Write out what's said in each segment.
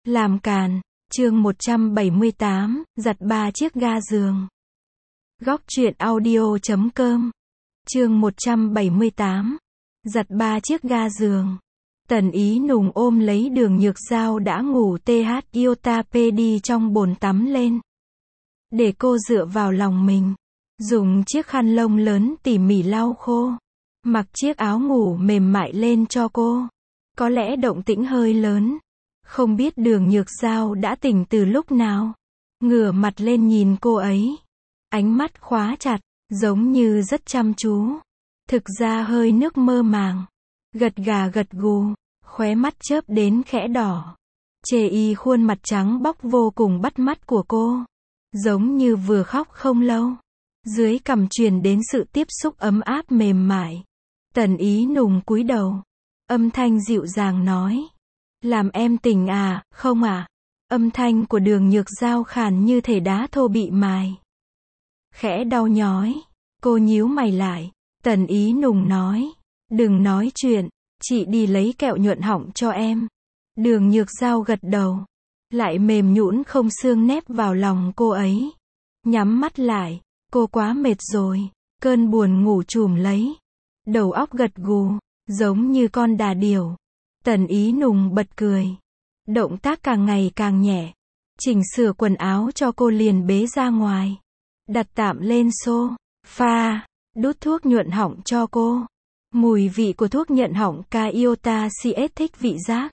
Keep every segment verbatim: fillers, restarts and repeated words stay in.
Làm càn, chương một trăm bảy mươi tám, giặt ba chiếc ga giường. Góc truyện audio chấm com. Chương một trăm bảy mươi tám, giặt ba chiếc ga giường. Tần Ý Nùng ôm lấy Đường Nhược Giao đã ngủ tê hát iota pê đi trong bồn tắm lên. Để cô dựa vào lòng mình. Dùng chiếc khăn lông lớn tỉ mỉ lau khô. Mặc chiếc áo ngủ mềm mại lên cho cô. Có lẽ động tĩnh hơi lớn. Không biết Đường Nhược Giao đã tỉnh từ lúc nào. Ngửa mặt lên nhìn cô ấy. Ánh mắt khóa chặt, giống như rất chăm chú. Thực ra hơi nước mơ màng. Gật gà gật gù, khóe mắt chớp đến khẽ đỏ. Chê y khuôn mặt trắng bóc vô cùng bắt mắt của cô. Giống như vừa khóc không lâu. Dưới cằm truyền đến sự tiếp xúc ấm áp mềm mại. Tần Ý Nùng cúi đầu. Âm thanh dịu dàng nói. Làm em tỉnh à, không à? Âm thanh của Đường Nhược Giao khàn như thể đá thô bị mài. Khẽ đau nhói. Cô nhíu mày lại. Tần Ý Nùng nói. Đừng nói chuyện, chị đi lấy kẹo nhuận họng cho em. Đường Nhược Giao gật đầu. Lại mềm nhũn không xương nép vào lòng cô ấy. Nhắm mắt lại. Cô quá mệt rồi. Cơn buồn ngủ trùm lấy. Đầu óc gật gù, giống như con đà điểu. Tần Ý Nùng bật cười. Động tác càng ngày càng nhẹ. Chỉnh sửa quần áo cho cô liền bế ra ngoài. Đặt tạm lên xô pha. Đút thuốc nhuận họng cho cô. Mùi vị của thuốc nhuận họng ca iota cs thích vị giác.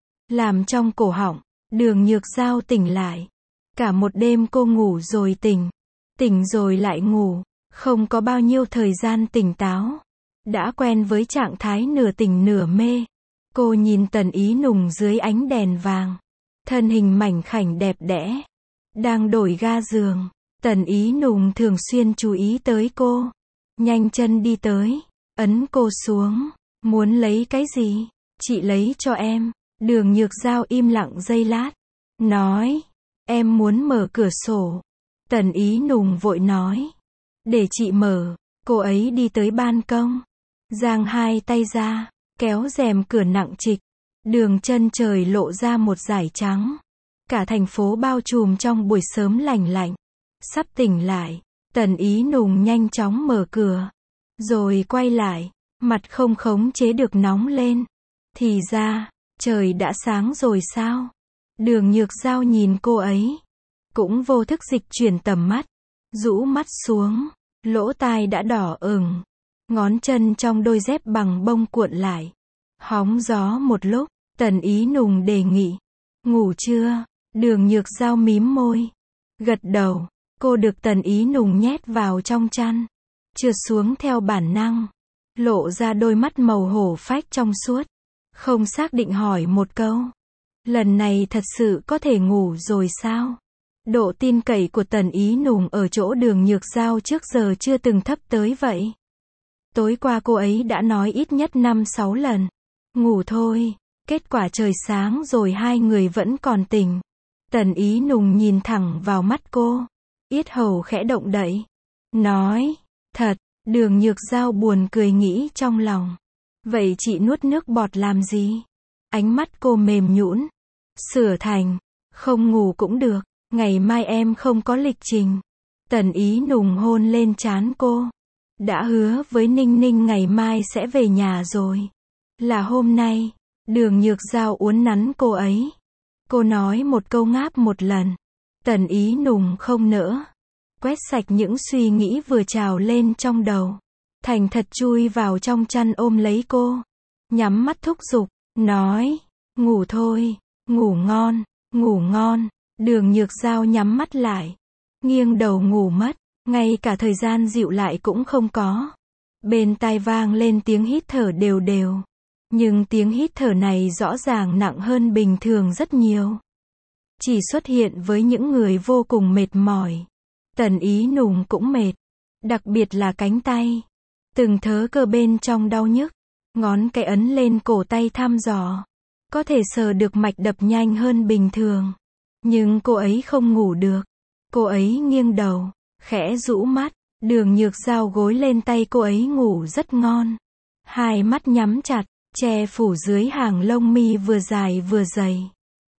Làm trong cổ họng. Đường Nhược Giao tỉnh lại. Cả một đêm cô ngủ rồi tỉnh. Tỉnh rồi lại ngủ. Không có bao nhiêu thời gian tỉnh táo. Đã quen với trạng thái nửa tỉnh nửa mê. Cô nhìn Tần Ý Nùng dưới ánh đèn vàng. Thân hình mảnh khảnh đẹp đẽ. Đang đổi ga giường. Tần Ý Nùng thường xuyên chú ý tới cô. Nhanh chân đi tới. Ấn cô xuống. Muốn lấy cái gì? Chị lấy cho em. Đường Nhược Giao im lặng giây lát. Nói. Em muốn mở cửa sổ. Tần Ý Nùng vội nói. Để chị mở. Cô ấy đi tới ban công. Giang hai tay ra. Kéo rèm cửa nặng trịch. Đường chân trời lộ ra một dải trắng. Cả thành phố bao trùm trong buổi sớm lành lạnh. Sắp tỉnh lại. Tần Ý Nùng nhanh chóng mở cửa. Rồi quay lại. Mặt không khống chế được nóng lên. Thì ra, trời đã sáng rồi sao? Đường Nhược Giao nhìn cô ấy. Cũng vô thức dịch chuyển tầm mắt. Rũ mắt xuống. Lỗ tai đã đỏ ửng. Ngón chân trong đôi dép bằng bông cuộn lại. Hóng gió một lúc. Tần Ý Nùng đề nghị. Ngủ chưa? Đường Nhược Giao mím môi. Gật đầu. Cô được Tần Ý Nùng nhét vào trong chăn. Trượt xuống theo bản năng. Lộ ra đôi mắt màu hổ phách trong suốt. Không xác định hỏi một câu. Lần này thật sự có thể ngủ rồi sao? Độ tin cậy của Tần Ý Nùng ở chỗ Đường Nhược Giao trước giờ chưa từng thấp tới vậy. Tối qua cô ấy đã nói ít nhất năm sáu lần. Ngủ thôi. Kết quả trời sáng rồi hai người vẫn còn tỉnh. Tần Ý Nùng nhìn thẳng vào mắt cô. Yết hầu khẽ động đậy. Nói. Thật. Đường Nhược Giao buồn cười nghĩ trong lòng. Vậy chị nuốt nước bọt làm gì? Ánh mắt cô mềm nhũn. Sửa thành. Không ngủ cũng được. Ngày mai em không có lịch trình. Tần Ý Nùng hôn lên trán cô. Đã hứa với Ninh Ninh ngày mai sẽ về nhà rồi. Là hôm nay. Đường Nhược Giao uốn nắn cô ấy. Cô nói một câu ngáp một lần. Tần Ý Nùng không nỡ. Quét sạch những suy nghĩ vừa trào lên trong đầu. Thành thật chui vào trong chăn ôm lấy cô. Nhắm mắt thúc giục. Nói. Ngủ thôi. Ngủ ngon. Ngủ ngon. Đường Nhược Giao nhắm mắt lại. Nghiêng đầu ngủ mất. Ngay cả thời gian dịu lại cũng không có. Bên tai vang lên tiếng hít thở đều đều. Nhưng tiếng hít thở này rõ ràng nặng hơn bình thường rất nhiều. Chỉ xuất hiện với những người vô cùng mệt mỏi. Tần Ý Nùng cũng mệt. Đặc biệt là cánh tay. Từng thớ cơ bên trong đau nhức. Ngón cái ấn lên cổ tay thăm dò. Có thể sờ được mạch đập nhanh hơn bình thường. Nhưng cô ấy không ngủ được. Cô ấy nghiêng đầu. Khẽ rũ mắt. Đường Nhược Giao gối lên tay cô ấy ngủ rất ngon. Hai mắt nhắm chặt. Che phủ dưới hàng lông mi vừa dài vừa dày.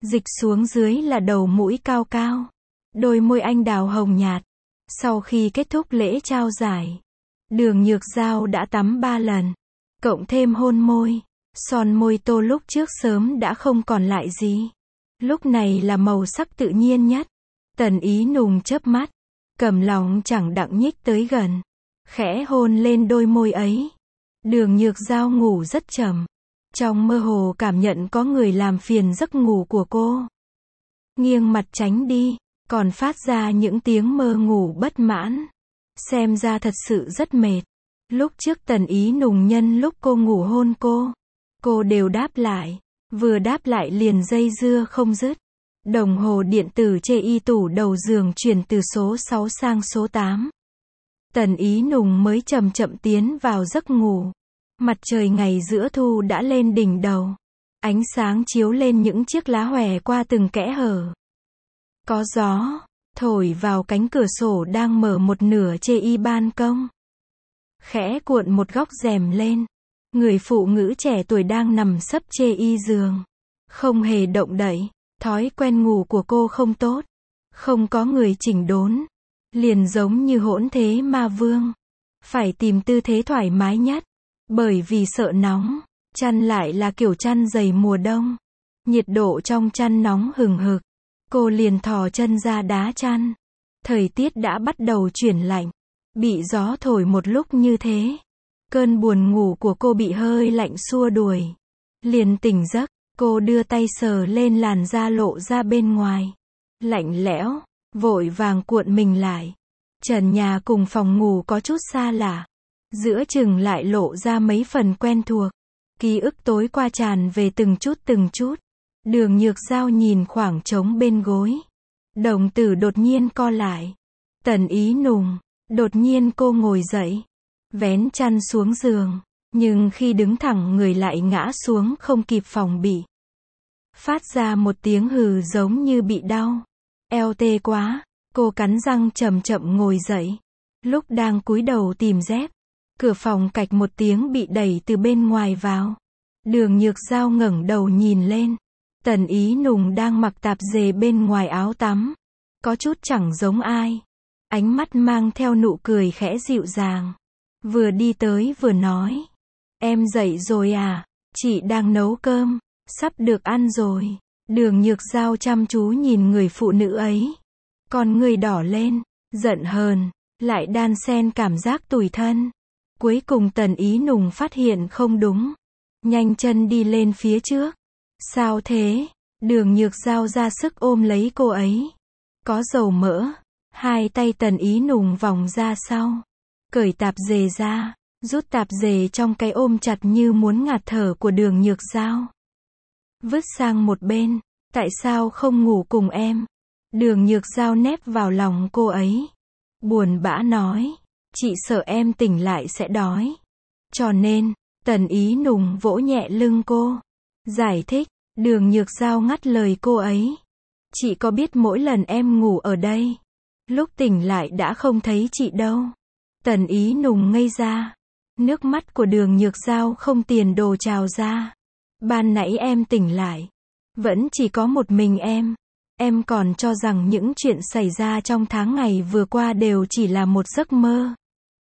Dịch xuống dưới là đầu mũi cao cao. Đôi môi anh đào hồng nhạt. Sau khi kết thúc lễ trao giải, Đường Nhược Giao đã tắm ba lần. Cộng thêm hôn môi. Son môi tô lúc trước sớm đã không còn lại gì. Lúc này là màu sắc tự nhiên nhất. Tần Ý Nùng chớp mắt. Cầm lòng chẳng đặng nhích tới gần. Khẽ hôn lên đôi môi ấy. Đường Nhược Giao ngủ rất trầm. Trong mơ hồ cảm nhận có người làm phiền giấc ngủ của cô. Nghiêng mặt tránh đi, còn phát ra những tiếng mơ ngủ bất mãn. Xem ra thật sự rất mệt. Lúc trước Tần Ý Nùng nhân lúc cô ngủ hôn cô, cô đều đáp lại. Vừa đáp lại liền dây dưa không dứt. Đồng hồ điện tử chê y tủ đầu giường chuyển từ số sáu sang số tám. Tần Ý Nùng mới chậm chậm tiến vào giấc ngủ. Mặt trời ngày giữa thu đã lên đỉnh đầu. Ánh sáng chiếu lên những chiếc lá hòe qua từng kẽ hở. Có gió thổi vào cánh cửa sổ đang mở một nửa chê y ban công. Khẽ cuộn một góc rèm lên. Người phụ nữ trẻ tuổi đang nằm sấp chê y giường. Không hề động đậy. Thói quen ngủ của cô không tốt. Không có người chỉnh đốn. Liền giống như hỗn thế ma vương. Phải tìm tư thế thoải mái nhất. Bởi vì sợ nóng. Chăn lại là kiểu chăn dày mùa đông. Nhiệt độ trong chăn nóng hừng hực. Cô liền thò chân ra đá chăn. Thời tiết đã bắt đầu chuyển lạnh. Bị gió thổi một lúc như thế. Cơn buồn ngủ của cô bị hơi lạnh xua đuổi. Liền tỉnh giấc. Cô đưa tay sờ lên làn da lộ ra bên ngoài. Lạnh lẽo. Vội vàng cuộn mình lại. Trần nhà cùng phòng ngủ có chút xa lạ. Giữa chừng lại lộ ra mấy phần quen thuộc. Ký ức tối qua tràn về từng chút từng chút. Đường Nhược Giao nhìn khoảng trống bên gối. Đồng tử đột nhiên co lại. Tần Ý Nùng. Đột nhiên cô ngồi dậy. Vén chăn xuống giường. Nhưng khi đứng thẳng người lại ngã xuống không kịp phòng bị. Phát ra một tiếng hừ giống như bị đau. Eo tê quá. Cô cắn răng chậm chậm ngồi dậy. Lúc đang cúi đầu tìm dép. Cửa phòng cạch một tiếng bị đẩy từ bên ngoài vào. Đường Nhược Giao ngẩng đầu nhìn lên. Tần Ý Nùng đang mặc tạp dề bên ngoài áo tắm. Có chút chẳng giống ai. Ánh mắt mang theo nụ cười khẽ dịu dàng. Vừa đi tới vừa nói. Em dậy rồi à? Chị đang nấu cơm. Sắp được ăn rồi. Đường Nhược Giao chăm chú nhìn người phụ nữ ấy. Con người đỏ lên. Giận hờn. Lại đan xen cảm giác tủi thân. Cuối cùng Tần Ý Nùng phát hiện không đúng. Nhanh chân đi lên phía trước. Sao thế? Đường Nhược Giao ra sức ôm lấy cô ấy. Có dầu mỡ. Hai tay Tần Ý Nùng vòng ra sau. Cởi tạp dề ra. Rút tạp dề trong cái ôm chặt như muốn ngạt thở của Đường Nhược Giao. Vứt sang một bên. Tại sao không ngủ cùng em? Đường Nhược Giao nép vào lòng cô ấy. Buồn bã nói. Chị sợ em tỉnh lại sẽ đói. Cho nên, Tần Ý Nùng vỗ nhẹ lưng cô. Giải thích. Đường Nhược Giao ngắt lời cô ấy. Chị có biết mỗi lần em ngủ ở đây, lúc tỉnh lại đã không thấy chị đâu. Tần Ý Nùng ngây ra. Nước mắt của Đường Nhược Giao không tiền đồ trào ra. Ban nãy em tỉnh lại. Vẫn chỉ có một mình em. Em còn cho rằng những chuyện xảy ra trong tháng ngày vừa qua đều chỉ là một giấc mơ.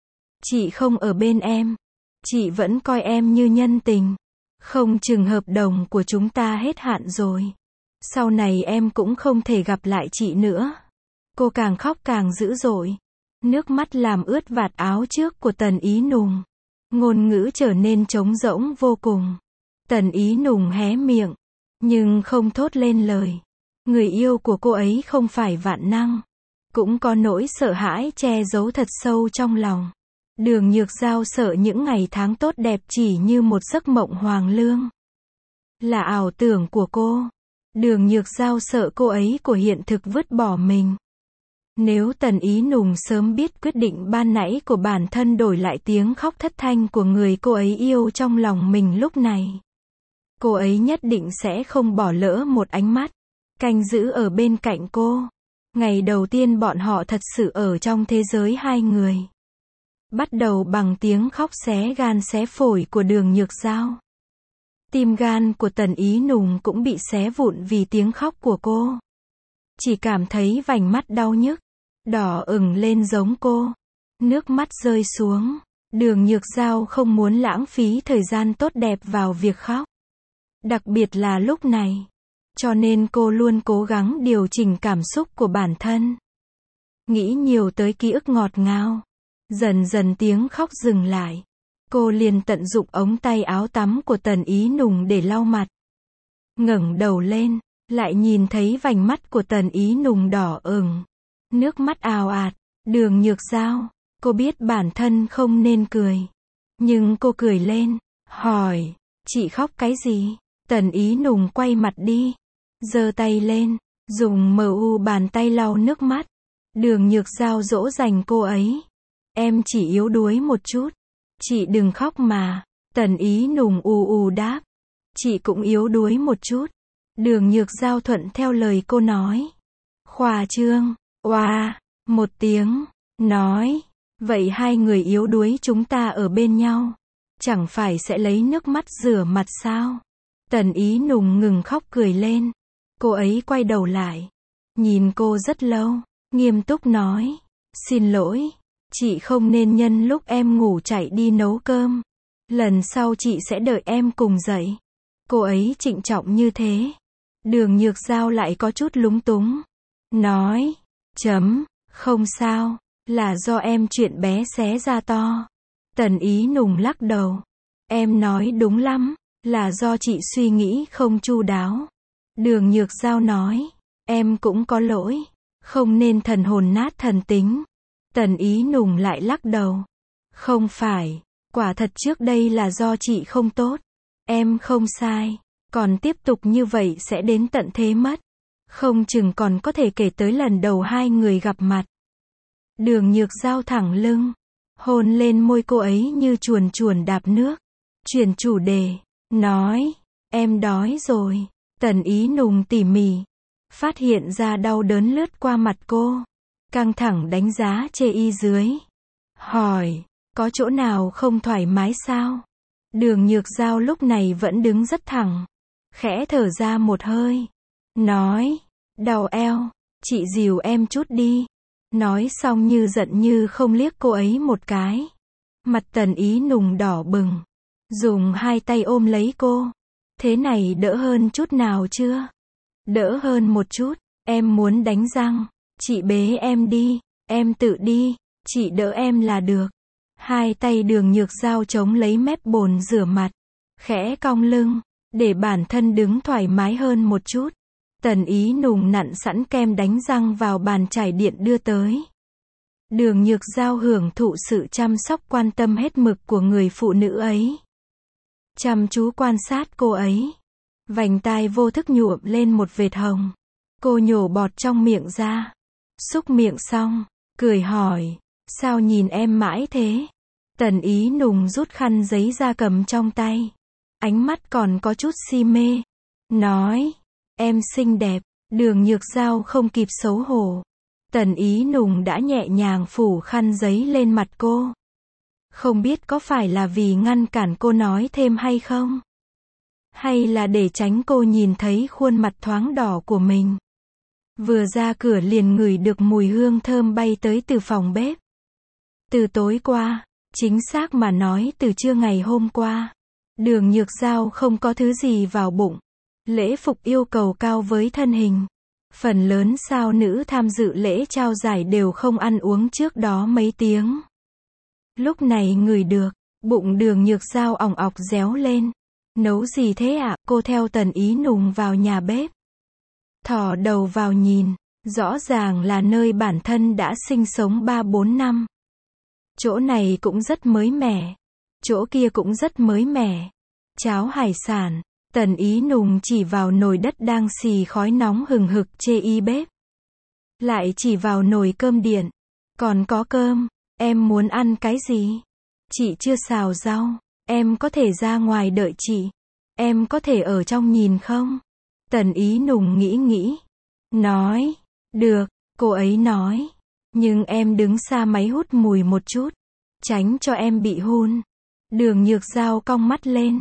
Chị không ở bên em. Chị vẫn coi em như nhân tình. Không chừng hợp đồng của chúng ta hết hạn rồi. Sau này em cũng không thể gặp lại chị nữa. Cô càng khóc càng dữ dội. Nước mắt làm ướt vạt áo trước của Tần Ý Nùng. Ngôn ngữ trở nên trống rỗng vô cùng. Tần Ý Nùng hé miệng. Nhưng không thốt lên lời. Người yêu của cô ấy không phải vạn năng. Cũng có nỗi sợ hãi che giấu thật sâu trong lòng. Đường Nhược Giao sợ những ngày tháng tốt đẹp chỉ như một giấc mộng hoàng lương. Là ảo tưởng của cô. Đường Nhược Giao sợ cô ấy của hiện thực vứt bỏ mình. Nếu Tần Ý Nùng sớm biết quyết định ban nãy của bản thân đổi lại tiếng khóc thất thanh của người cô ấy yêu trong lòng mình lúc này, cô ấy nhất định sẽ không bỏ lỡ một ánh mắt canh giữ ở bên cạnh cô. Ngày đầu tiên bọn họ thật sự ở trong thế giới hai người. Bắt đầu bằng tiếng khóc xé gan xé phổi của Đường Nhược Giao. Tim gan của Tần Ý Nùng cũng bị xé vụn vì tiếng khóc của cô. Chỉ cảm thấy vành mắt đau nhức, đỏ ửng lên giống cô. Nước mắt rơi xuống. Đường Nhược Giao không muốn lãng phí thời gian tốt đẹp vào việc khóc. Đặc biệt là lúc này. Cho nên cô luôn cố gắng điều chỉnh cảm xúc của bản thân. Nghĩ nhiều tới ký ức ngọt ngào. Dần dần tiếng khóc dừng lại. Cô liền tận dụng ống tay áo tắm của Tần Ý Nùng để lau mặt. Ngẩng đầu lên, lại nhìn thấy vành mắt của Tần Ý Nùng đỏ ửng. Nước mắt ào ạt. Đường Nhược Giao, cô biết bản thân không nên cười. Nhưng cô cười lên, hỏi, chị khóc cái gì? Tần Ý Nùng quay mặt đi, giơ tay lên, dùng mờ u bàn tay lau nước mắt. Đường Nhược Giao dỗ dành cô ấy. Em chỉ yếu đuối một chút. Chị đừng khóc mà. Tần Ý Nùng ù ù đáp. Chị cũng yếu đuối một chút. Đường Nhược Giao thuận theo lời cô nói. Khoa trương, oa, một tiếng, nói. Vậy hai người yếu đuối chúng ta ở bên nhau. Chẳng phải sẽ lấy nước mắt rửa mặt sao? Tần Ý Nùng ngừng khóc cười lên. Cô ấy quay đầu lại. Nhìn cô rất lâu. Nghiêm túc nói. Xin lỗi. Chị không nên nhân lúc em ngủ chạy đi nấu cơm. Lần sau chị sẽ đợi em cùng dậy. Cô ấy trịnh trọng như thế. Đường Nhược Giao lại có chút lúng túng. Nói. Chấm. Không sao. Là do em chuyện bé xé ra to. Tần Ý Nùng lắc đầu. Em nói đúng lắm. Là do chị suy nghĩ không chu đáo. Đường Nhược Giao nói. Em cũng có lỗi. Không nên thần hồn nát thần tính. Tần Ý Nùng lại lắc đầu. Không phải. Quả thật trước đây là do chị không tốt. Em không sai. Còn tiếp tục như vậy sẽ đến tận thế mất. Không chừng còn có thể kể tới lần đầu hai người gặp mặt. Đường Nhược Giao thẳng lưng. Hôn lên môi cô ấy như chuồn chuồn đạp nước. Chuyển chủ đề. Nói. Em đói rồi. Tần Ý Nùng tỉ mỉ. Phát hiện ra đau đớn lướt qua mặt cô. Căng thẳng đánh giá chê y dưới. Hỏi. Có chỗ nào không thoải mái sao? Đường Nhược Giao lúc này vẫn đứng rất thẳng. Khẽ thở ra một hơi. Nói. Đau eo. Chị dìu em chút đi. Nói xong như giận như không liếc cô ấy một cái. Mặt Tần Ý Nùng đỏ bừng. Dùng hai tay ôm lấy cô. Thế này đỡ hơn chút nào chưa? Đỡ hơn một chút. Em muốn đánh răng. Chị bế em đi. Em tự đi. Chị đỡ em là được. Hai tay Đường Nhược Giao chống lấy mép bồn rửa mặt. Khẽ cong lưng. Để bản thân đứng thoải mái hơn một chút. Tần Ý Nùng nặn sẵn kem đánh răng vào bàn chải điện đưa tới. Đường Nhược Giao hưởng thụ sự chăm sóc quan tâm hết mực của người phụ nữ ấy. Chăm chú quan sát cô ấy. Vành tai vô thức nhuộm lên một vệt hồng. Cô nhổ bọt trong miệng ra. Xúc miệng xong, cười hỏi. Sao nhìn em mãi thế? Tần Ý Nùng rút khăn giấy ra cầm trong tay. Ánh mắt còn có chút si mê. Nói. Em xinh đẹp. Đường Nhược Giao không kịp xấu hổ. Tần Ý Nùng đã nhẹ nhàng phủ khăn giấy lên mặt cô. Không biết có phải là vì ngăn cản cô nói thêm hay không? Hay là để tránh cô nhìn thấy khuôn mặt thoáng đỏ của mình? Vừa ra cửa liền ngửi được mùi hương thơm bay tới từ phòng bếp. Từ tối qua, chính xác mà nói từ trưa ngày hôm qua, Đường Nhược Giao không có thứ gì vào bụng. Lễ phục yêu cầu cao với thân hình. Phần lớn sao nữ tham dự lễ trao giải đều không ăn uống trước đó mấy tiếng. Lúc này ngửi được, bụng Đường Nhược Giao ỏng ọc réo lên. Nấu gì thế ạ? À? Cô theo Tần Ý Nùng vào nhà bếp. Thò đầu vào nhìn, rõ ràng là nơi bản thân đã sinh sống ba bốn năm. Chỗ này cũng rất mới mẻ. Chỗ kia cũng rất mới mẻ. Cháo hải sản. Tần Ý Nùng chỉ vào nồi đất đang xì khói nóng hừng hực chê y bếp. Lại chỉ vào nồi cơm điện. Còn có cơm. Em muốn ăn cái gì? Chị chưa xào rau. Em có thể ra ngoài đợi chị. Em có thể ở trong nhìn không? Tần Ý Nùng nghĩ nghĩ. Nói. Được, cô ấy nói. Nhưng em đứng xa máy hút mùi một chút. Tránh cho em bị hun. Đường Nhược Giao cong mắt lên.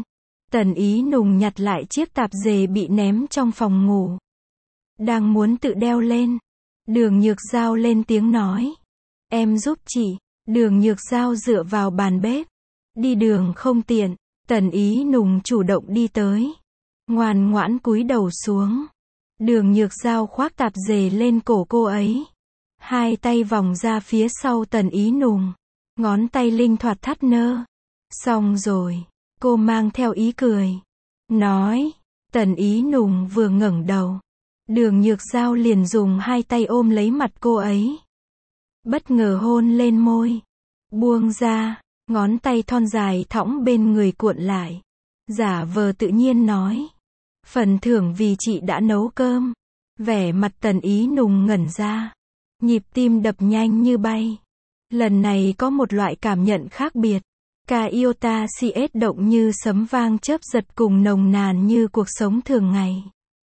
Tần Ý Nùng nhặt lại chiếc tạp dề bị ném trong phòng ngủ. Đang muốn tự đeo lên. Đường Nhược Giao lên tiếng nói. Em giúp chị. Đường Nhược Giao dựa vào bàn bếp. Đi đường không tiện. Tần Ý Nùng chủ động đi tới. Ngoan ngoãn cúi đầu xuống. Đường Nhược Giao khoác tạp dề lên cổ cô ấy. Hai tay vòng ra phía sau Tần Ý Nùng. Ngón tay linh hoạt thắt nơ. Xong rồi. Cô mang theo ý cười. Nói. Tần Ý Nùng vừa ngẩng đầu. Đường Nhược Giao liền dùng hai tay ôm lấy mặt cô ấy. Bất ngờ hôn lên môi. Buông ra. Ngón tay thon dài thõng bên người cuộn lại. Giả vờ tự nhiên nói. Phần thưởng vì chị đã nấu cơm. Vẻ mặt Tần Ý Nùng ngẩn ra. Nhịp tim đập nhanh như bay. Lần này có một loại cảm nhận khác biệt. Ca iota cs động như sấm vang chớp giật cùng nồng nàn như cuộc sống thường ngày.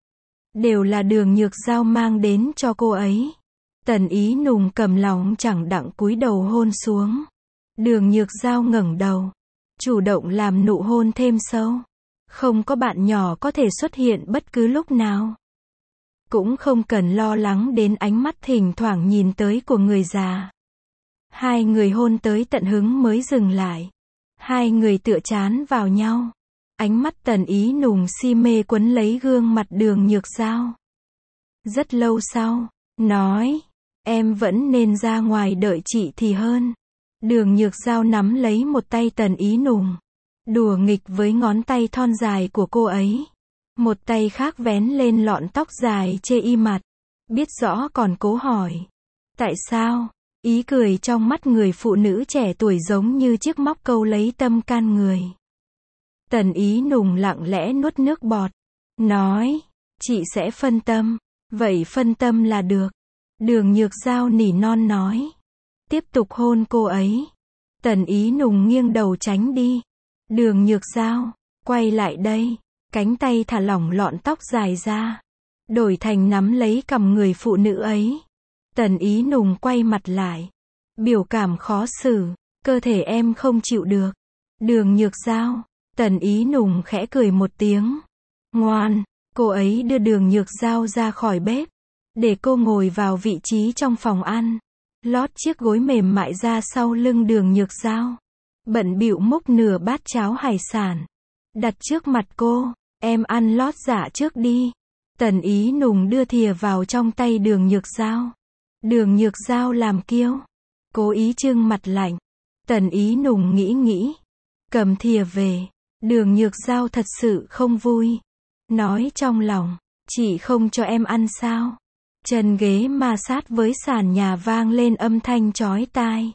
Đều là Đường Nhược Giao mang đến cho cô ấy. Tần Ý Nùng cầm lòng chẳng đặng cúi đầu hôn xuống. Đường Nhược Giao ngẩng đầu. Chủ động làm nụ hôn thêm sâu. Không có bạn nhỏ có thể xuất hiện bất cứ lúc nào. Cũng không cần lo lắng đến ánh mắt thỉnh thoảng nhìn tới của người già. Hai người hôn tới tận hứng mới dừng lại. Hai người tựa chán vào nhau. Ánh mắt Tần Ý Nùng si mê quấn lấy gương mặt Đường Nhược Giao. Rất lâu sau, nói, em vẫn nên ra ngoài đợi chị thì hơn. Đường Nhược Giao nắm lấy một tay Tần Ý Nùng. Đùa nghịch với ngón tay thon dài của cô ấy. Một tay khác vén lên lọn tóc dài chê y mặt. Biết rõ còn cố hỏi. Tại sao? Ý cười trong mắt người phụ nữ trẻ tuổi giống như chiếc móc câu lấy tâm can người. Tần Ý Nùng lặng lẽ nuốt nước bọt. Nói, chị sẽ phân tâm. Vậy phân tâm là được. Đường Nhược Giao nỉ non nói. Tiếp tục hôn cô ấy. Tần Ý Nùng nghiêng đầu tránh đi. Đường Nhược Giao, quay lại đây. Cánh tay thả lỏng lọn tóc dài ra. Đổi thành nắm lấy cằm người phụ nữ ấy. Tần Ý Nùng quay mặt lại. Biểu cảm khó xử. Cơ thể em không chịu được. Đường Nhược Giao. Tần Ý Nùng khẽ cười một tiếng. Ngoan. Cô ấy đưa Đường Nhược Giao ra khỏi bếp. Để cô ngồi vào vị trí trong phòng ăn. Lót chiếc gối mềm mại ra sau lưng Đường Nhược Giao. Bận bịu múc nửa bát cháo hải sản. Đặt trước mặt cô. Em ăn lót dạ trước đi. Tần Ý Nùng đưa thìa vào trong tay Đường Nhược Giao. Đường Nhược Giao làm kiêu. Cố ý trưng mặt lạnh. Tần Ý Nùng nghĩ nghĩ. Cầm thìa về. Đường Nhược Giao thật sự không vui. Nói trong lòng. Chị không cho em ăn sao? Chân ghế ma sát với sàn nhà vang lên âm thanh chói tai.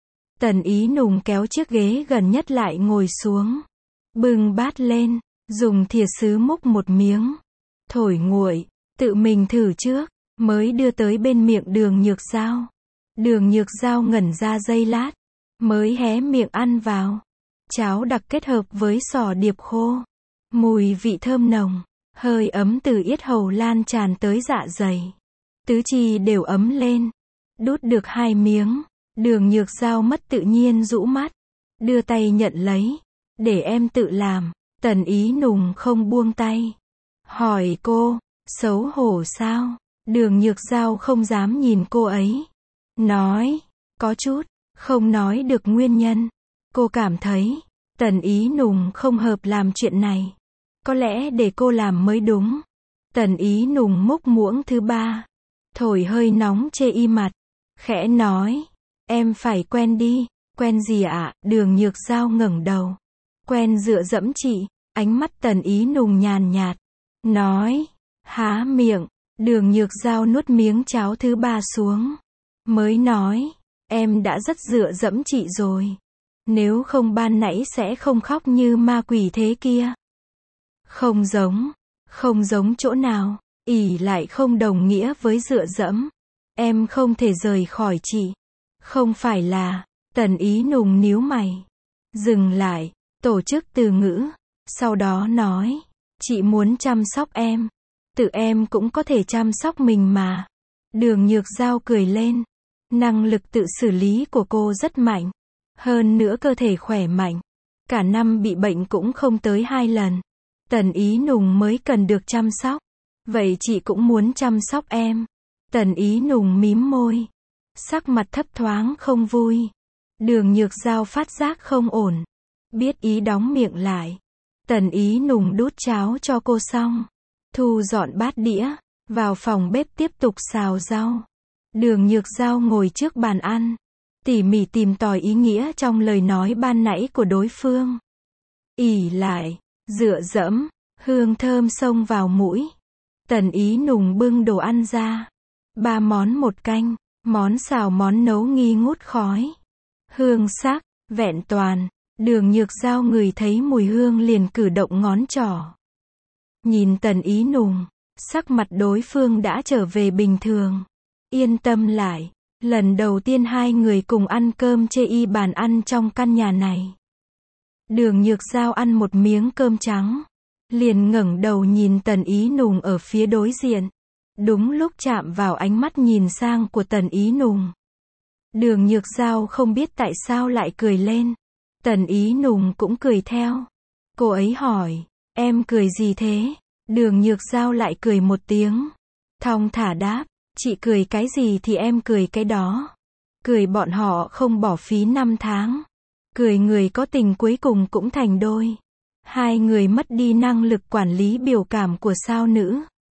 Tần Ý Nùng kéo chiếc ghế gần nhất lại ngồi xuống. Bưng bát lên. Dùng thìa sứ múc một miếng. Thổi nguội. Tự mình thử trước. Mới đưa tới bên miệng Đường Nhược Giao. Đường Nhược Giao ngẩn ra giây lát. Mới hé miệng ăn vào. Cháo đặc kết hợp với sò điệp khô. Mùi vị thơm nồng. Hơi ấm từ yết hầu lan tràn tới dạ dày. Tứ chi đều ấm lên. Đút được hai miếng. Đường Nhược Giao mất tự nhiên rũ mắt. Đưa tay nhận lấy. Để em tự làm. Tần Ý Nùng không buông tay. Hỏi cô. Xấu hổ sao? Đường Nhược Giao không dám nhìn cô ấy. Nói. Có chút. Không nói được nguyên nhân. Cô cảm thấy. Tần Ý Nùng không hợp làm chuyện này. Có lẽ để cô làm mới đúng. Tần Ý Nùng múc muỗng thứ ba. Thổi hơi nóng chê y mặt. Khẽ nói. Em phải quen đi. Quen gì ạ? Đường Nhược Giao ngẩng đầu. Quen dựa dẫm chị. Ánh mắt Tần Ý Nùng nhàn nhạt. Nói. Há miệng. Đường Nhược Giao nuốt miếng cháo thứ ba xuống. Mới nói. Em đã rất dựa dẫm chị rồi. Nếu không ban nãy sẽ không khóc như ma quỷ thế kia. Không giống. Không giống chỗ nào. Ỷ lại không đồng nghĩa với dựa dẫm. Em không thể rời khỏi chị. Không phải là. Tần Ý Nùng níu mày. Dừng lại. Tổ chức từ ngữ. Sau đó nói. Chị muốn chăm sóc em. Tự em cũng có thể chăm sóc mình mà. Đường Nhược Giao cười lên. Năng lực tự xử lý của cô rất mạnh. Hơn nữa cơ thể khỏe mạnh. Cả năm bị bệnh cũng không tới hai lần. Tần Ý Nùng mới cần được chăm sóc. Vậy chị cũng muốn chăm sóc em. Tần Ý Nùng mím môi. Sắc mặt thấp thoáng không vui. Đường Nhược Giao phát giác không ổn. Biết ý đóng miệng lại. Tần Ý Nùng đút cháo cho cô xong. Thu dọn bát đĩa. Vào phòng bếp tiếp tục xào rau. Đường Nhược Giao ngồi trước bàn ăn. Tỉ mỉ tìm tòi ý nghĩa trong lời nói ban nãy của đối phương. Ỉ lại, dựa dẫm, hương thơm xông vào mũi. Tần Ý Nùng bưng đồ ăn ra. Ba món một canh, món xào món nấu nghi ngút khói. Hương sắc, vẹn toàn. Đường Nhược Giao ngửi thấy mùi hương liền cử động ngón trỏ. Nhìn Tần Ý Nùng, sắc mặt đối phương đã trở về bình thường. Yên tâm lại, lần đầu tiên hai người cùng ăn cơm chê y bàn ăn trong căn nhà này. Đường Nhược Giao ăn một miếng cơm trắng, liền ngẩng đầu nhìn Tần Ý Nùng ở phía đối diện. Đúng lúc chạm vào ánh mắt nhìn sang của Tần Ý Nùng. Đường Nhược Giao không biết tại sao lại cười lên. Tần Ý Nùng cũng cười theo. Cô ấy hỏi, em cười gì thế? Đường Nhược Giao lại cười một tiếng. Thong thả đáp, chị cười cái gì thì em cười cái đó. Cười bọn họ không bỏ phí năm tháng. Cười người có tình cuối cùng cũng thành đôi. Hai người mất đi năng lực quản lý biểu cảm của sao nữ.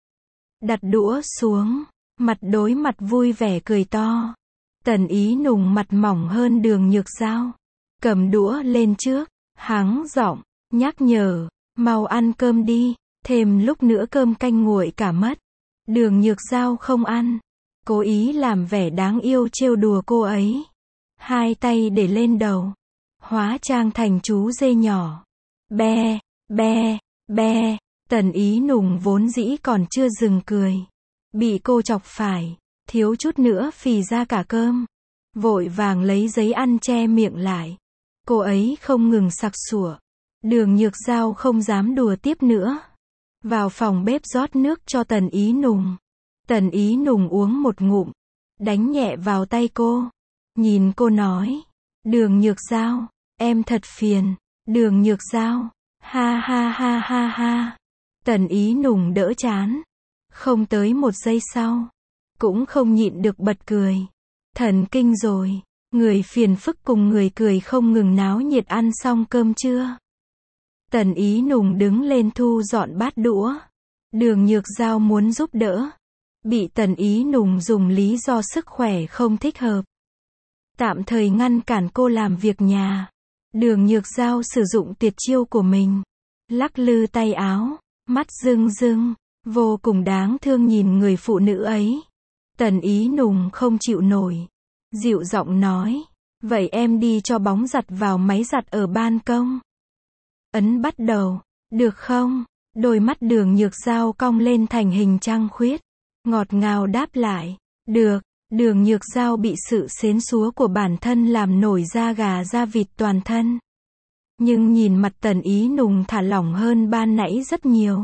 Đặt đũa xuống, mặt đối mặt vui vẻ cười to. Tần Ý Nùng mặt mỏng hơn Đường Nhược Giao. Cầm đũa lên trước, hắng giọng, nhắc nhở, mau ăn cơm đi, thêm lúc nữa cơm canh nguội cả mất. Đường Nhược Giao không ăn, cố ý làm vẻ đáng yêu trêu đùa cô ấy. Hai tay để lên đầu, hóa trang thành chú dê nhỏ. Be, be, be, Tần Ý Nùng vốn dĩ còn chưa dừng cười. Bị cô chọc phải, thiếu chút nữa phì ra cả cơm. Vội vàng lấy giấy ăn che miệng lại. Cô ấy không ngừng sặc sủa. Đường Nhược Giao không dám đùa tiếp nữa. Vào phòng bếp rót nước cho Tần Ý Nùng. Tần Ý Nùng uống một ngụm, đánh nhẹ vào tay cô. Nhìn cô nói, Đường Nhược Giao, em thật phiền. Đường Nhược Giao, ha ha ha ha ha. Tần Ý Nùng đỡ chán. Không tới một giây sau, cũng không nhịn được bật cười. Thần kinh rồi, người phiền phức cùng người cười không ngừng náo nhiệt ăn xong cơm trưa. Tần Ý Nùng đứng lên thu dọn bát đũa. Đường Nhược Giao muốn giúp đỡ. Bị Tần Ý Nùng dùng lý do sức khỏe không thích hợp. Tạm thời ngăn cản cô làm việc nhà. Đường Nhược Giao sử dụng tuyệt chiêu của mình. Lắc lư tay áo, mắt rưng rưng, vô cùng đáng thương nhìn người phụ nữ ấy. Tần Ý Nùng không chịu nổi. Dịu giọng nói, vậy em đi cho bóng giặt vào máy giặt ở ban công. Ấn bắt đầu, được không? Đôi mắt Đường Nhược Giao cong lên thành hình trăng khuyết. Ngọt ngào đáp lại, được. Đường Nhược Giao bị sự xến xúa của bản thân làm nổi da gà da vịt toàn thân. Nhưng nhìn mặt Tần Ý Nùng thả lỏng hơn ban nãy rất nhiều.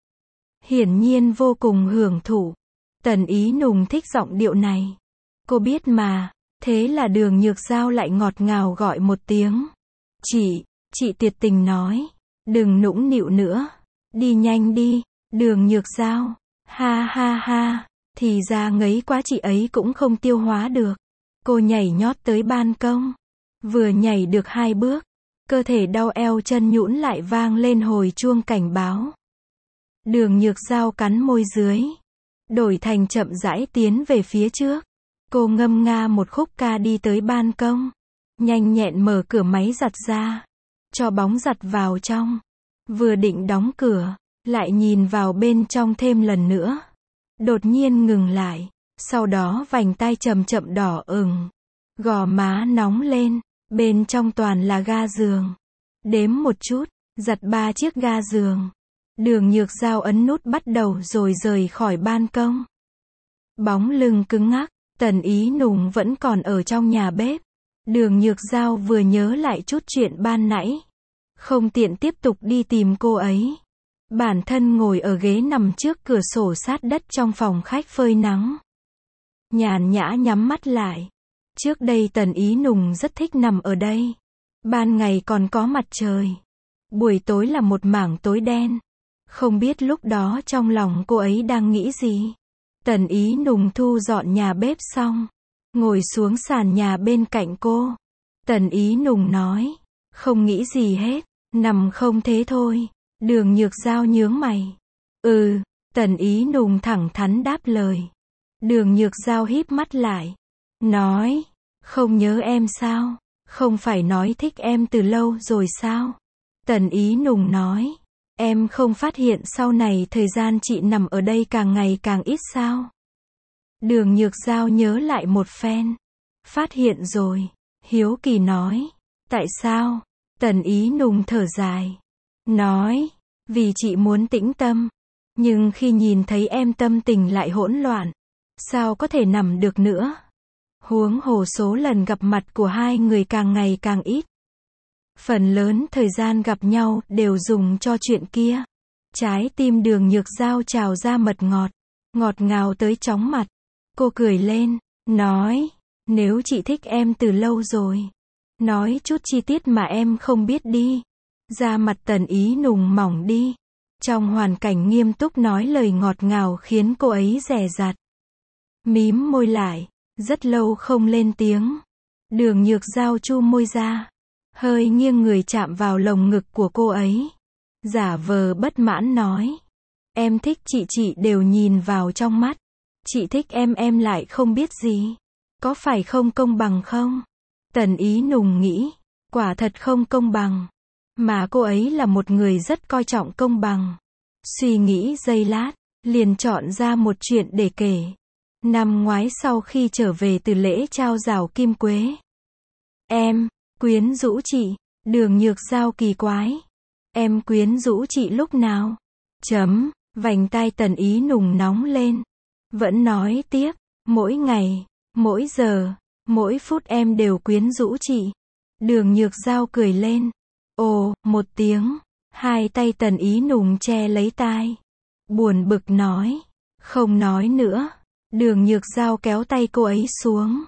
Hiển nhiên vô cùng hưởng thụ. Tần Ý Nùng thích giọng điệu này. Cô biết mà, thế là Đường Nhược Giao lại ngọt ngào gọi một tiếng. Chị, chị tuyệt tình nói, đừng nũng nịu nữa, đi nhanh đi. Đường Nhược Giao, ha ha ha, thì ra ngấy quá chị ấy cũng không tiêu hóa được. Cô nhảy nhót tới ban công. Vừa nhảy được hai bước, cơ thể đau eo chân nhũn lại vang lên hồi chuông cảnh báo. Đường Nhược Giao cắn môi dưới, đổi thành chậm rãi tiến về phía trước. Cô ngâm nga một khúc ca đi tới ban công, nhanh nhẹn mở cửa máy giặt ra, cho bóng giặt vào trong. Vừa định đóng cửa, lại nhìn vào bên trong thêm lần nữa. Đột nhiên ngừng lại, sau đó vành tai chậm chậm đỏ ửng, gò má nóng lên, bên trong toàn là ga giường. Đếm một chút, giặt ba chiếc ga giường. Đường Nhược Giao ấn nút bắt đầu rồi rời khỏi ban công. Bóng lưng cứng ngắc, Tần Ý Nùng vẫn còn ở trong nhà bếp. Đường Nhược Giao vừa nhớ lại chút chuyện ban nãy, không tiện tiếp tục đi tìm cô ấy. Bản thân ngồi ở ghế nằm trước cửa sổ sát đất trong phòng khách phơi nắng. Nhàn nhã nhắm mắt lại. Trước đây Tần Ý Nùng rất thích nằm ở đây. Ban ngày còn có mặt trời. Buổi tối là một mảng tối đen. Không biết lúc đó trong lòng cô ấy đang nghĩ gì. Tần Ý Nùng thu dọn nhà bếp xong, ngồi xuống sàn nhà bên cạnh cô. Tần Ý Nùng nói, không nghĩ gì hết, nằm không thế thôi. Đường Nhược Giao nhướng mày. Ừ, Tần Ý Nùng thẳng thắn đáp lời. Đường Nhược Giao híp mắt lại, nói, không nhớ em sao? Không phải nói thích em từ lâu rồi sao? Tần Ý Nùng nói, em không phát hiện sau này thời gian chị nằm ở đây càng ngày càng ít sao? Đường Nhược Giao nhớ lại một phen. Phát hiện rồi. Hiếu kỳ nói, tại sao? Tần Ý Nùng thở dài, nói, vì chị muốn tĩnh tâm. Nhưng khi nhìn thấy em tâm tình lại hỗn loạn, sao có thể nằm được nữa? Huống hồ số lần gặp mặt của hai người càng ngày càng ít. Phần lớn thời gian gặp nhau đều dùng cho chuyện kia. Trái tim Đường Nhược Giao trào ra mật ngọt, ngọt ngào tới chóng mặt. Cô cười lên, nói, nếu chị thích em từ lâu rồi, nói chút chi tiết mà em không biết đi. Da mặt Tần Ý Nùng mỏng đi. Trong hoàn cảnh nghiêm túc nói lời ngọt ngào khiến cô ấy dè dặt. Mím môi lại, rất lâu không lên tiếng. Đường Nhược Giao chu môi ra, hơi nghiêng người chạm vào lồng ngực của cô ấy. Giả vờ bất mãn nói, em thích chị chị đều nhìn vào trong mắt. Chị thích em em lại không biết gì. Có phải không công bằng không? Tần Ý Nùng nghĩ, quả thật không công bằng. Mà cô ấy là một người rất coi trọng công bằng. Suy nghĩ giây lát, liền chọn ra một chuyện để kể. Năm ngoái sau khi trở về từ lễ trao giải Kim Quế, em quyến rũ chị. Đường Nhược Giao kỳ quái, em quyến rũ chị lúc nào? Chấm, vành tai Tần Ý Nùng nóng lên. Vẫn nói tiếp, mỗi ngày, mỗi giờ, mỗi phút em đều quyến rũ chị. Đường Nhược Giao cười lên. Ồ, một tiếng. Hai tay Tần Ý Nùng che lấy tai. Buồn bực nói, không nói nữa. Đường Nhược Giao kéo tay cô ấy xuống.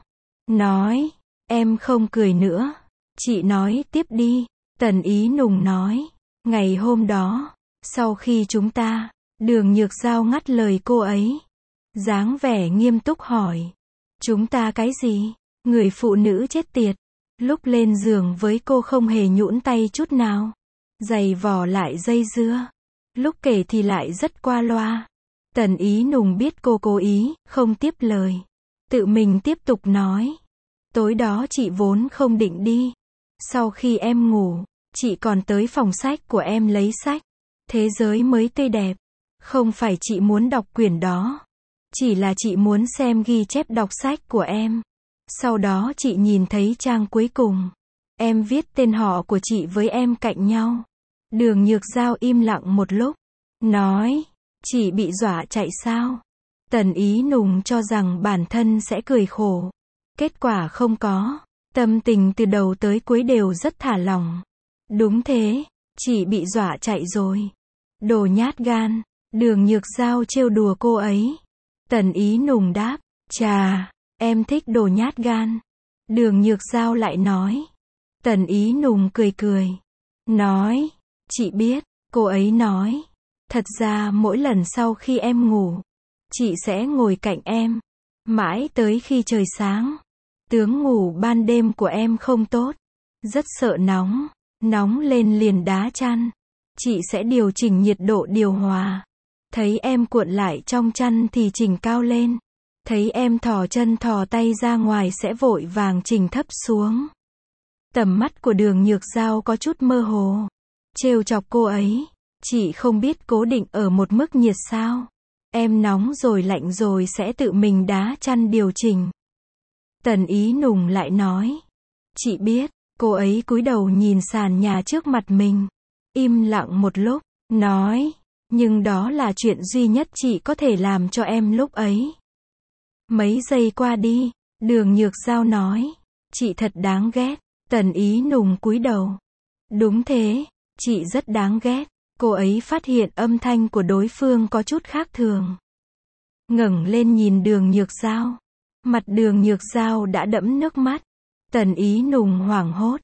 Nói, em không cười nữa. Chị nói tiếp đi. Tần Ý Nùng nói, ngày hôm đó, sau khi chúng ta, Đường Nhược Giao ngắt lời cô ấy. Dáng vẻ nghiêm túc hỏi, chúng ta cái gì? Người phụ nữ chết tiệt. Lúc lên giường với cô không hề nhũn tay chút nào. Giày vò lại dây dưa. Lúc kể thì lại rất qua loa. Tần Ý Nùng biết cô cố ý, không tiếp lời. Tự mình tiếp tục nói. Tối đó chị vốn không định đi. Sau khi em ngủ, chị còn tới phòng sách của em lấy sách. Thế giới mới tươi đẹp. Không phải chị muốn đọc quyển đó. Chỉ là chị muốn xem ghi chép đọc sách của em. Sau đó chị nhìn thấy trang cuối cùng. Em viết tên họ của chị với em cạnh nhau. Đường Nhược Giao im lặng một lúc. Nói, chị bị dọa chạy sao? Tần Ý Nùng cho rằng bản thân sẽ cười khổ. Kết quả không có. Tâm tình từ đầu tới cuối đều rất thả lỏng. Đúng thế, chị bị dọa chạy rồi. Đồ nhát gan. Đường Nhược Giao trêu đùa cô ấy. Tần Ý Nùng đáp, chà, em thích đồ nhát gan. Đường Nhược Giao lại nói. Tần Ý Nùng cười cười. Nói, chị biết, cô ấy nói. Thật ra mỗi lần sau khi em ngủ, chị sẽ ngồi cạnh em. Mãi tới khi trời sáng. Tướng ngủ ban đêm của em không tốt. Rất sợ nóng. Nóng lên liền đá chăn. Chị sẽ điều chỉnh nhiệt độ điều hòa. Thấy em cuộn lại trong chăn thì chỉnh cao lên. Thấy em thò chân thò tay ra ngoài sẽ vội vàng chỉnh thấp xuống. Tầm mắt của Đường Nhược Giao có chút mơ hồ. Trêu chọc cô ấy. Chị không biết cố định ở một mức nhiệt sao? Em nóng rồi lạnh rồi sẽ tự mình đá chăn điều chỉnh. Tần Ý Nùng lại nói. Chị biết. Cô ấy cúi đầu nhìn sàn nhà trước mặt mình. Im lặng một lúc. Nói. Nhưng đó là chuyện duy nhất chị có thể làm cho em lúc ấy. Mấy giây qua đi. Đường Nhược Giao nói. Chị thật đáng ghét. Tần Ý Nùng cúi đầu. Đúng thế. Chị rất đáng ghét. Cô ấy phát hiện âm thanh của đối phương có chút khác thường. Ngẩng lên nhìn Đường Nhược Giao. Mặt Đường Nhược Giao đã đẫm nước mắt. Tần Ý Nùng hoảng hốt.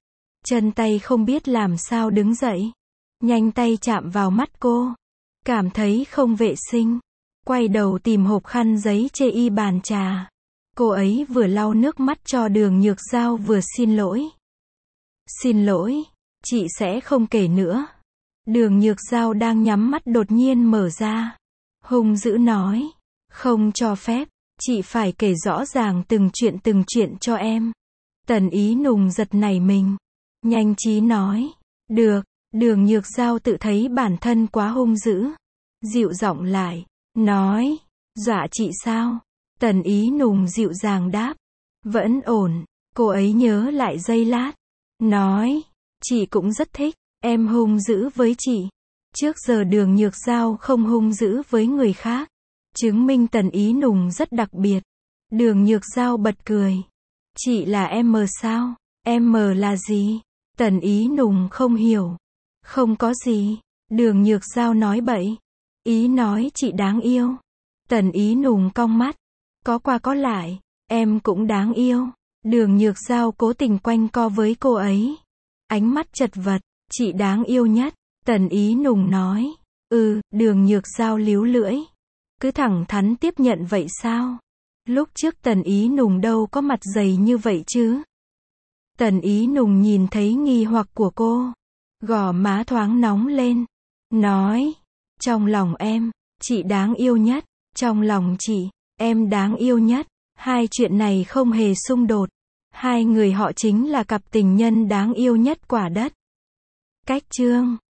Chân tay không biết làm sao đứng dậy. Nhanh tay chạm vào mắt cô. Cảm thấy không vệ sinh. Quay đầu tìm hộp khăn giấy chê y bàn trà. Cô ấy vừa lau nước mắt cho Đường Nhược Giao vừa xin lỗi. Xin lỗi, chị sẽ không kể nữa. Đường Nhược Giao đang nhắm mắt đột nhiên mở ra. Hung dữ nói. Không cho phép, chị phải kể rõ ràng từng chuyện từng chuyện cho em. Tần Ý Nùng giật nảy mình. Nhanh trí nói. Được, Đường Nhược Giao tự thấy bản thân quá hung dữ. Dịu giọng lại. Nói. Dọa chị sao? Tần Ý Nùng dịu dàng đáp. Vẫn ổn. Cô ấy nhớ lại giây lát. Nói. Chị cũng rất thích. Em hung dữ với chị. Trước giờ Đường Nhược Giao không hung dữ với người khác. Chứng minh Tần Ý Nùng rất đặc biệt. Đường Nhược Giao bật cười. Chị là em sao? Em là gì? Tần Ý Nùng không hiểu. Không có gì. Đường Nhược Giao nói bậy. Ý nói chị đáng yêu. Tần Ý Nùng cong mắt. Có qua có lại. Em cũng đáng yêu. Đường Nhược Giao cố tình quanh co với cô ấy. Ánh mắt chật vật. Chị đáng yêu nhất. Tần Ý Nùng nói. Ừ, Đường Nhược Giao líu lưỡi. Cứ thẳng thắn tiếp nhận vậy sao? Lúc trước Tần Ý Nùng đâu có mặt dày như vậy chứ. Tần Ý Nùng nhìn thấy nghi hoặc của cô. Gò má thoáng nóng lên. Nói. Trong lòng em, chị đáng yêu nhất. Trong lòng chị, em đáng yêu nhất. Hai chuyện này không hề xung đột. Hai người họ chính là cặp tình nhân đáng yêu nhất quả đất. Cách chương